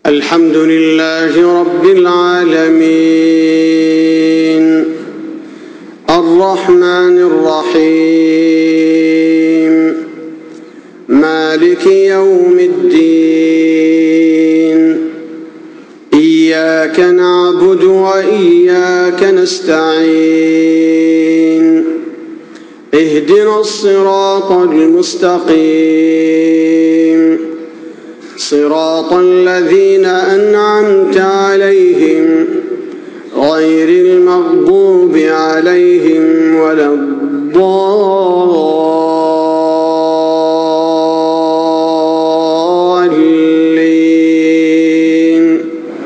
الحمد لله رب العالمين الرحمن الرحيم مالك يوم الدين إياك نعبد وإياك نستعين اهدنا الصراط المستقيم صراط الذين أنعمت عليهم غير المغضوب عليهم ولا الضالين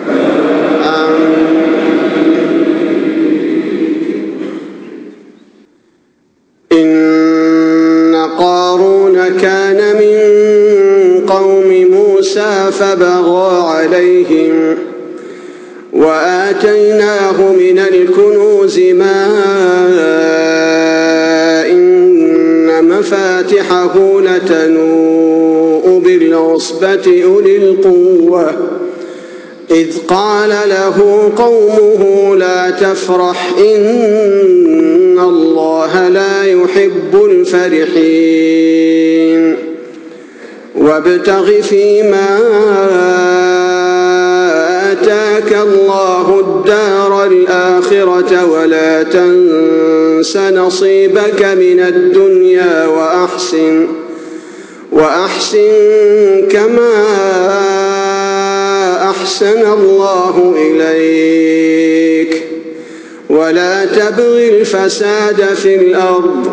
إن قارون كان من قوم موسى فبغى عليهم وآتيناه من الكنوز ما إن مفاتحه لتنوء بالعصبة أولي القوة إذ قال له قومه لا تفرح إن الله لا يحب الفرحين وابتغ فيما آتاك الله الدار الآخرة ولا تنس نصيبك من الدنيا وأحسن كما أحسن الله إليك ولا تبغ الفساد في الأرض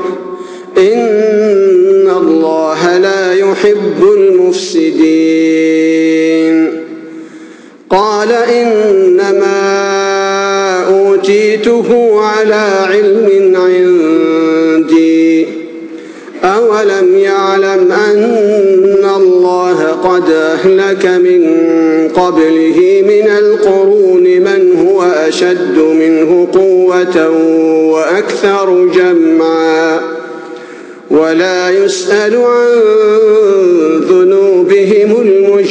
إن الله لا يحب المفسدين قال إنما أوتيته على علم عندي أولم يعلم أن الله قد أهلك من قبله من القرون من هو أشد منه قوة وأكثر جمعا ولا يسأل عن ذنوبهم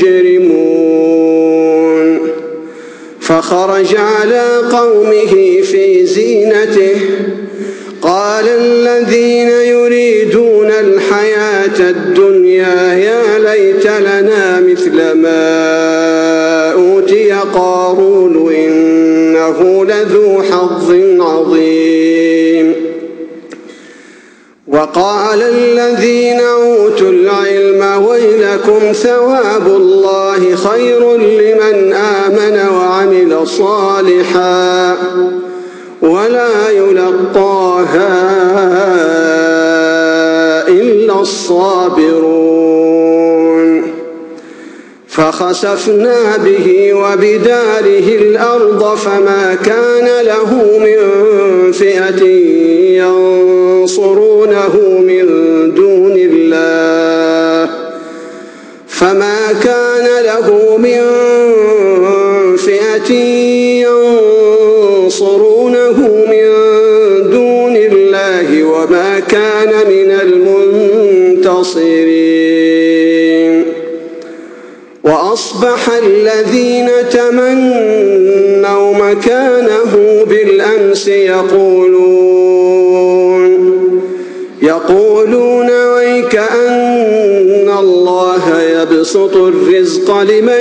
المجرمون فخرج على قومه في زينته قال الذين يريدون الحياة الدنيا يا ليت لنا مثل ما أوتي قارون إنه لذو حظ عظيم وقال الذين أوتوا العلم ويلكم ثواب الله خير لمن آمن وعمل صالحا ولا يلقاها إلا الصابرون فخسفنا به وبداره الأرض فما كان له من فئة ينصرونه من دون الله وما كان من المنتصرين وأصبح الذين تمنوا مكانه بالأمس يقولون ويكأن الله يبسط الرزق لمن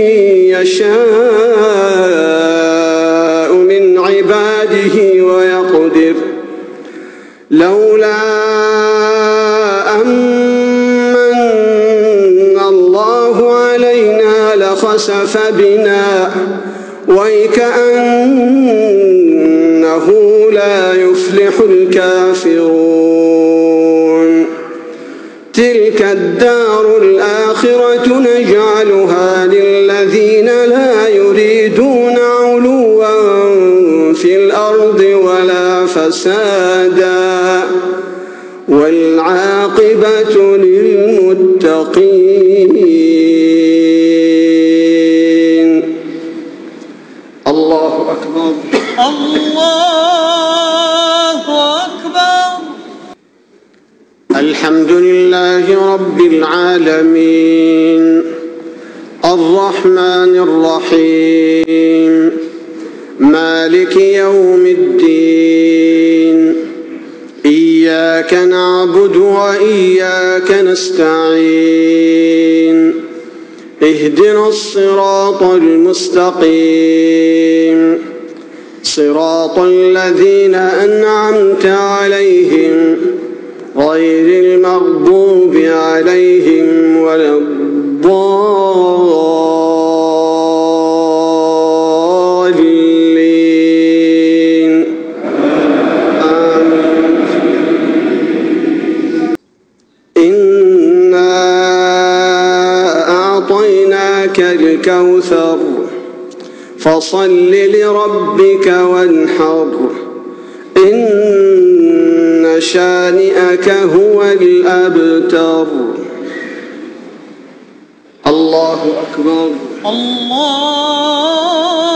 يشاء من عباده ويقدر لولا أمن الله علينا لخسف بنا ويكأنه لا يفلح الكافرون تلك الدار الآخرة نجعلها للذين لا يريدون علوا في الأرض ولا فسادا والعاقبة للمتقين. الله أكبر. الله أكبر. الحمد لله رب العالمين الرحمن الرحيم مالك يوم الدين إياك نعبد وإياك نستعين اهدنا الصراط المستقيم صراط الذين أنعمت عليهم غير المغضوب عليهم ولا الضالين آمين. إنا أعطيناك الكوثر فصل لربك وانحر إن شانئك هو الأبتر. الله أكبر. الله